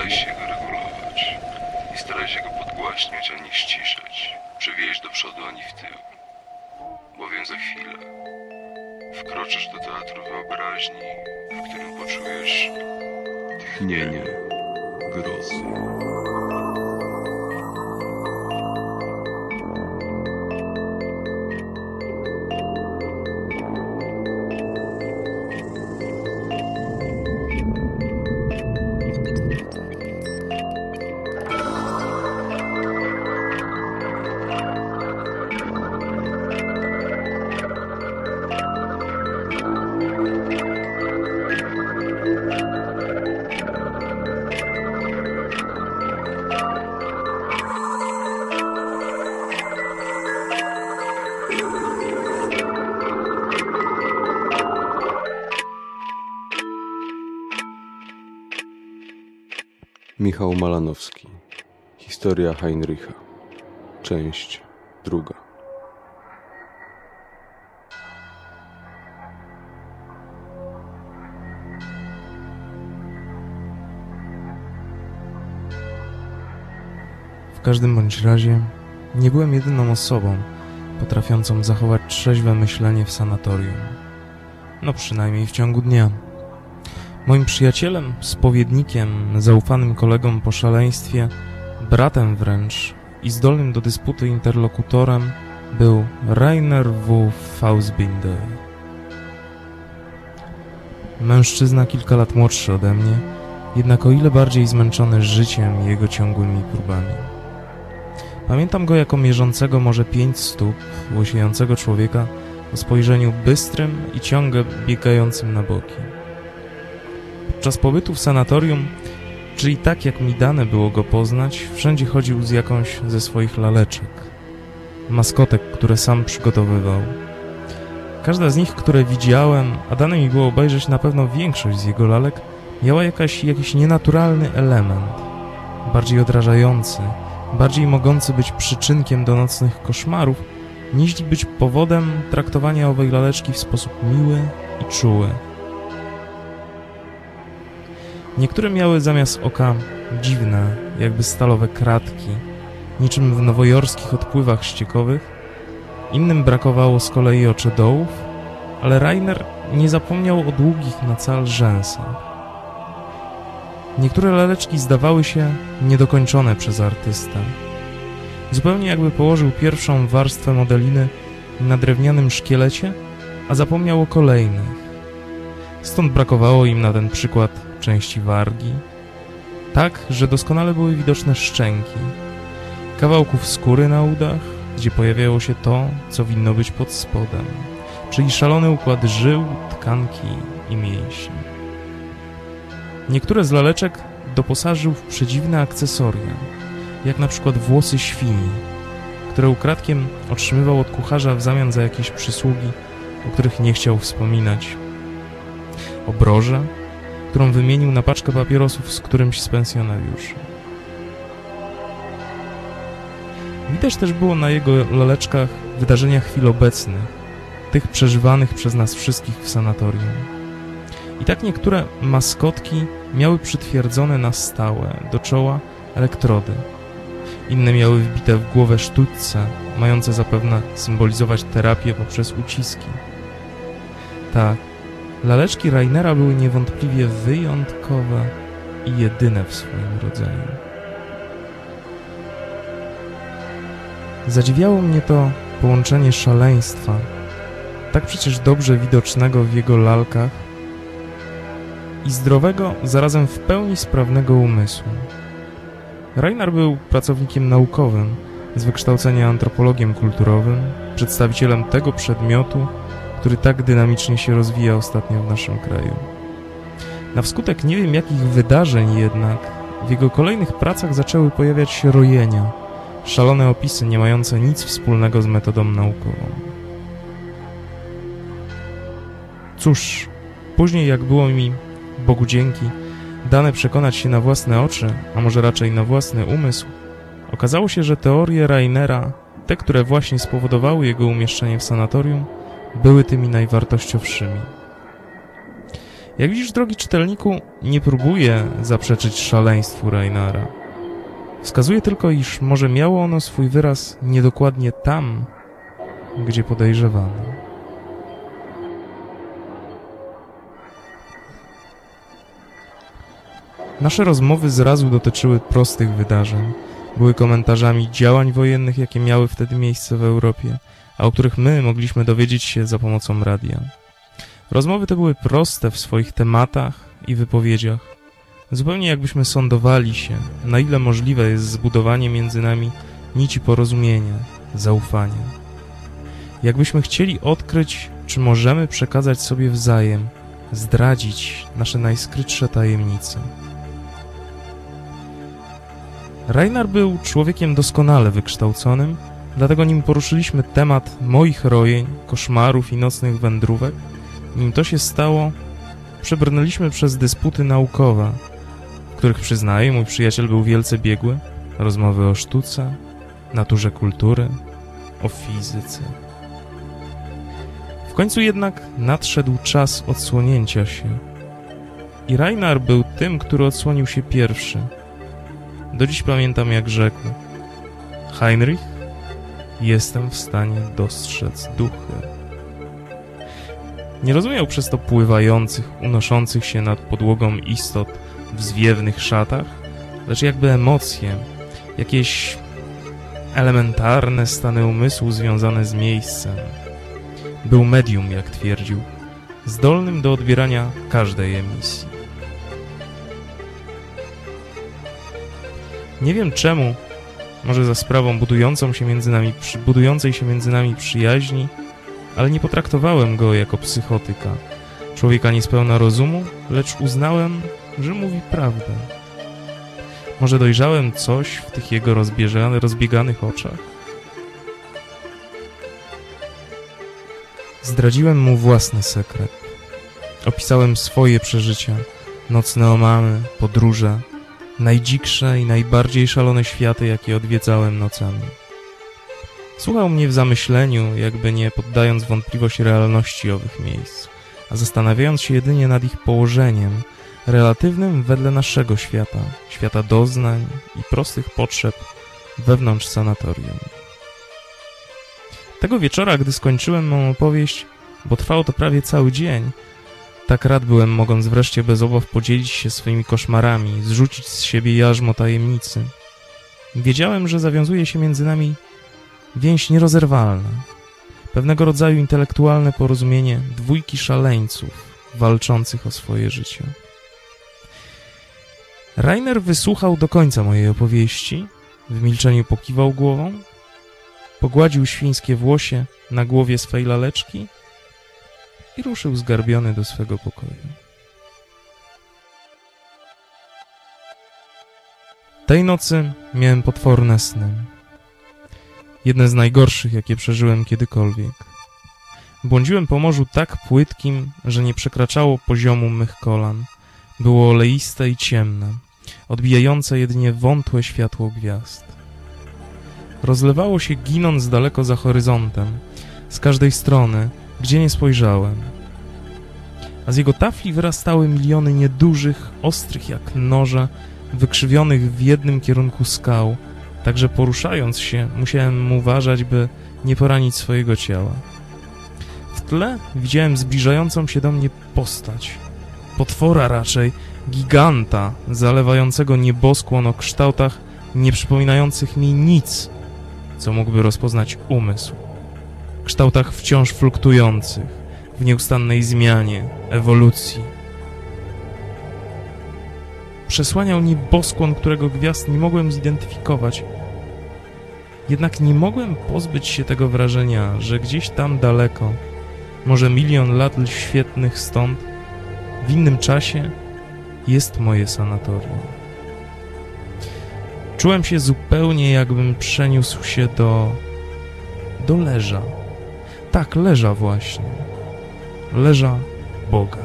Staraj się go regulować i staraj się go podgłaśniać, a nie ściszać, przewieźć do przodu ani w tył, bowiem za chwilę wkroczysz do teatru wyobraźni, w którym poczujesz tchnienie grozy. Michał Malanowski. Historia Heinricha. Część 2. W każdym bądź razie nie byłem jedyną osobą potrafiącą zachować trzeźwe myślenie w sanatorium. No przynajmniej w ciągu dnia. Moim przyjacielem, spowiednikiem, zaufanym kolegą po szaleństwie, bratem wręcz i zdolnym do dysputy interlokutorem był Rainer W. Fausbinder. Mężczyzna kilka lat młodszy ode mnie, jednak o ile bardziej zmęczony życiem i jego ciągłymi próbami. Pamiętam go jako mierzącego może 5 stóp, łysiejącego człowieka o spojrzeniu bystrym i ciągle biegającym na boki. Podczas pobytu w sanatorium, czyli tak jak mi dane było go poznać, wszędzie chodził z jakąś ze swoich laleczek, maskotek, które sam przygotowywał. Każda z nich, które widziałem, a dane mi było obejrzeć na pewno większość z jego lalek, miała jakiś nienaturalny element, bardziej odrażający, bardziej mogący być przyczynkiem do nocnych koszmarów, niż być powodem traktowania owej laleczki w sposób miły i czuły. Niektóre miały zamiast oka dziwne, jakby stalowe kratki, niczym w nowojorskich odpływach ściekowych. Innym brakowało z kolei oczodołów, ale Rainer nie zapomniał o długich na cal rzęsach. Niektóre laleczki zdawały się niedokończone przez artystę. Zupełnie jakby położył pierwszą warstwę modeliny na drewnianym szkielecie, a zapomniał o kolejnych. Stąd brakowało im na ten przykład części wargi, tak, że doskonale były widoczne szczęki, kawałków skóry na udach, gdzie pojawiało się to, co winno być pod spodem, czyli szalony układ żył, tkanki i mięśni. Niektóre z laleczek doposażył w przedziwne akcesoria, jak na przykład włosy świni, które ukradkiem otrzymywał od kucharza w zamian za jakieś przysługi, o których nie chciał wspominać. Obrożę, którą wymienił na paczkę papierosów z którymś z pensjonariuszy. Widać też było na jego laleczkach wydarzenia chwil obecnych, tych przeżywanych przez nas wszystkich w sanatorium. I tak niektóre maskotki miały przytwierdzone na stałe do czoła elektrody. Inne miały wbite w głowę sztućce, mające zapewne symbolizować terapię poprzez uciski. Tak, laleczki Rainera były niewątpliwie wyjątkowe i jedyne w swoim rodzaju. Zadziwiało mnie to połączenie szaleństwa, tak przecież dobrze widocznego w jego lalkach, i zdrowego, zarazem w pełni sprawnego umysłu. Rainer był pracownikiem naukowym, z wykształcenia antropologiem kulturowym, przedstawicielem tego przedmiotu, który tak dynamicznie się rozwija ostatnio w naszym kraju. Na wskutek nie wiem jakich wydarzeń jednak, w jego kolejnych pracach zaczęły pojawiać się rojenia, szalone opisy nie mające nic wspólnego z metodą naukową. Cóż, później jak było mi, Bogu dzięki, dane przekonać się na własne oczy, a może raczej na własny umysł, okazało się, że teorie Rainera, te, które właśnie spowodowały jego umieszczenie w sanatorium, były tymi najwartościowszymi. Jak widzisz, drogi czytelniku, nie próbuję zaprzeczyć szaleństwu Rainara. Wskazuję tylko, iż może miało ono swój wyraz niedokładnie tam, gdzie podejrzewano. Nasze rozmowy zrazu dotyczyły prostych wydarzeń. Były komentarzami działań wojennych, jakie miały wtedy miejsce w Europie, a o których my mogliśmy dowiedzieć się za pomocą radia. Rozmowy te były proste w swoich tematach i wypowiedziach. Zupełnie jakbyśmy sądowali się, na ile możliwe jest zbudowanie między nami nici porozumienia, zaufania. Jakbyśmy chcieli odkryć, czy możemy przekazać sobie wzajem, zdradzić nasze najskrytsze tajemnice. Rainar był człowiekiem doskonale wykształconym, dlatego nim poruszyliśmy temat moich rojeń, koszmarów i nocnych wędrówek, nim to się stało, przebrnęliśmy przez dysputy naukowe, w których, przyznaję, mój przyjaciel był wielce biegły, rozmowy o sztuce, naturze kultury, o fizyce. W końcu jednak nadszedł czas odsłonięcia się i Rainar był tym, który odsłonił się pierwszy. Do dziś pamiętam, jak rzekł: Heinrich, jestem w stanie dostrzec duchy. Nie rozumiał przez to pływających, unoszących się nad podłogą istot w zwiewnych szatach, lecz jakby emocje, jakieś elementarne stany umysłu związane z miejscem. Był medium, jak twierdził, zdolnym do odbierania każdej emisji. Nie wiem czemu, może za sprawą budującej się między nami przyjaźni, ale nie potraktowałem go jako psychotyka, człowieka niespełna rozumu, lecz uznałem, że mówi prawdę. Może dojrzałem coś w tych jego rozbieganych oczach? Zdradziłem mu własny sekret. Opisałem swoje przeżycia, nocne omamy, podróże, najdziksze i najbardziej szalone światy, jakie odwiedzałem nocami. Słuchał mnie w zamyśleniu, jakby nie poddając wątpliwości realności owych miejsc, a zastanawiając się jedynie nad ich położeniem, relatywnym wedle naszego świata, świata doznań i prostych potrzeb wewnątrz sanatorium. Tego wieczora, gdy skończyłem mą opowieść, bo trwało to prawie cały dzień, tak rad byłem, mogąc wreszcie bez obaw podzielić się swoimi koszmarami, zrzucić z siebie jarzmo tajemnicy. Wiedziałem, że zawiązuje się między nami więź nierozerwalna, pewnego rodzaju intelektualne porozumienie dwójki szaleńców walczących o swoje życie. Rainer wysłuchał do końca mojej opowieści, w milczeniu pokiwał głową, pogładził świńskie włosie na głowie swej laleczki i ruszył zgarbiony do swego pokoju. Tej nocy miałem potworne sny. Jedne z najgorszych, jakie przeżyłem kiedykolwiek. Błądziłem po morzu tak płytkim, że nie przekraczało poziomu mych kolan. Było oleiste i ciemne, odbijające jedynie wątłe światło gwiazd. Rozlewało się, ginąc daleko za horyzontem, z każdej strony, gdzie nie spojrzałem. A z jego tafli wyrastały miliony niedużych, ostrych jak noże, wykrzywionych w jednym kierunku skał, tak że poruszając się musiałem uważać, by nie poranić swojego ciała. W tle widziałem zbliżającą się do mnie postać, potwora raczej, giganta, zalewającego nieboskłon o kształtach nie przypominających mi nic, co mógłby rozpoznać umysł. Kształtach wciąż fluktuujących, w nieustannej zmianie, ewolucji. Przesłaniał nieboskłon, którego gwiazd nie mogłem zidentyfikować. Jednak nie mogłem pozbyć się tego wrażenia, że gdzieś tam daleko, może milion lat świetnych stąd, w innym czasie jest moje sanatorium. Czułem się zupełnie, jakbym przeniósł się do leża. Tak, leża właśnie. Leża Boga.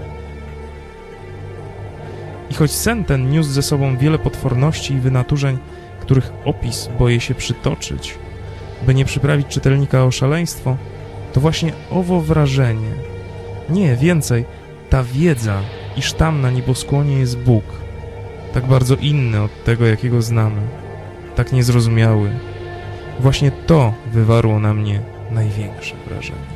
I choć sen ten niósł ze sobą wiele potworności i wynaturzeń, których opis boję się przytoczyć, by nie przyprawić czytelnika o szaleństwo, to właśnie owo wrażenie, nie więcej, Ta wiedza, iż tam na nieboskłonie jest Bóg, tak bardzo inny od tego, jakiego znamy, tak niezrozumiały, właśnie to wywarło na mnie największe wrażenie.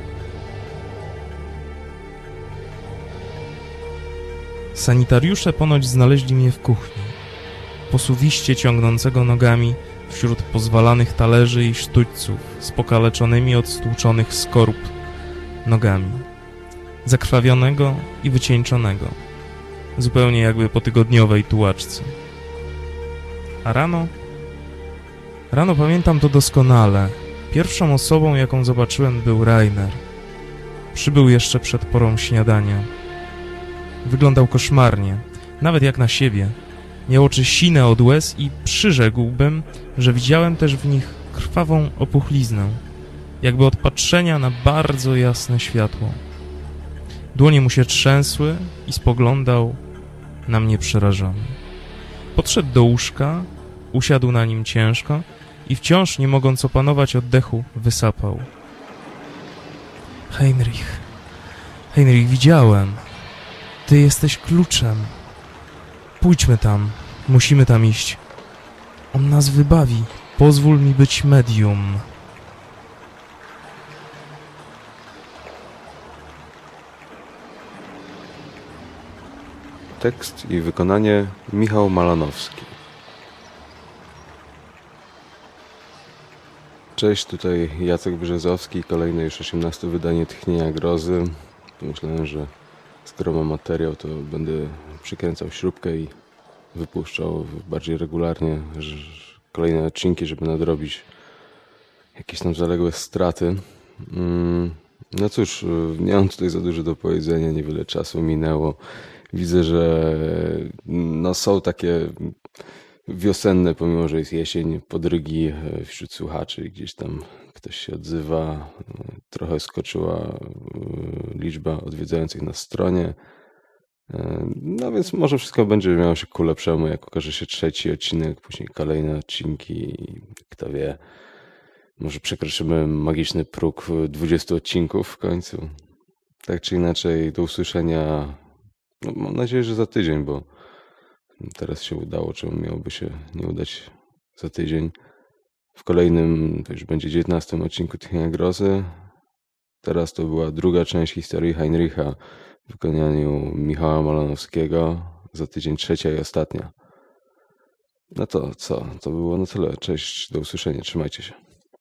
Sanitariusze ponoć znaleźli mnie w kuchni, posuwiście ciągnącego nogami wśród pozwalanych talerzy i sztućców z pokaleczonymi od stłuczonych skorup nogami, zakrwawionego i wycieńczonego, zupełnie jakby po tygodniowej tułaczce. A rano pamiętam to doskonale. Pierwszą osobą, jaką zobaczyłem, był Rainer. Przybył jeszcze przed porą śniadania. Wyglądał koszmarnie, nawet jak na siebie. Miał oczy sine od łez i przyrzekłbym, że widziałem też w nich krwawą opuchliznę, jakby od patrzenia na bardzo jasne światło. Dłonie mu się trzęsły i spoglądał na mnie przerażony. Podszedł do łóżka, usiadł na nim ciężko i wciąż, nie mogąc opanować oddechu, wysapał. Heinrich, widziałem. Ty jesteś kluczem. Pójdźmy tam. Musimy tam iść. On nas wybawi. Pozwól mi być medium. Tekst i wykonanie Michał Malanowski. Cześć, tutaj Jacek Brzezowski, kolejne już 18 wydanie Tchnienia Grozy. Pomyślałem, że skoro mam materiał, to będę przykręcał śrubkę i wypuszczał bardziej regularnie kolejne odcinki, żeby nadrobić jakieś tam zaległe straty. No cóż, nie mam tutaj za dużo do powiedzenia, niewiele czasu minęło. Widzę, że no są takie wiosenne, pomimo że jest jesień, podrygi wśród słuchaczy. Gdzieś tam ktoś się odzywa. Trochę skoczyła liczba odwiedzających na stronie. No więc może wszystko będzie miało się ku lepszemu, jak okaże się trzeci odcinek, później kolejne odcinki. Kto wie, może przekroczymy magiczny próg 20 odcinków w końcu. Tak czy inaczej, do usłyszenia. No, mam nadzieję, że za tydzień, bo teraz się udało, czemu miałoby się nie udać za tydzień. W kolejnym, to już będzie 19 odcinku Tchnienia Grozy. Teraz to była druga część historii Heinricha w wykonaniu Michała Malanowskiego. Za tydzień trzecia i ostatnia. No to co? To było na tyle. Cześć, do usłyszenia. Trzymajcie się.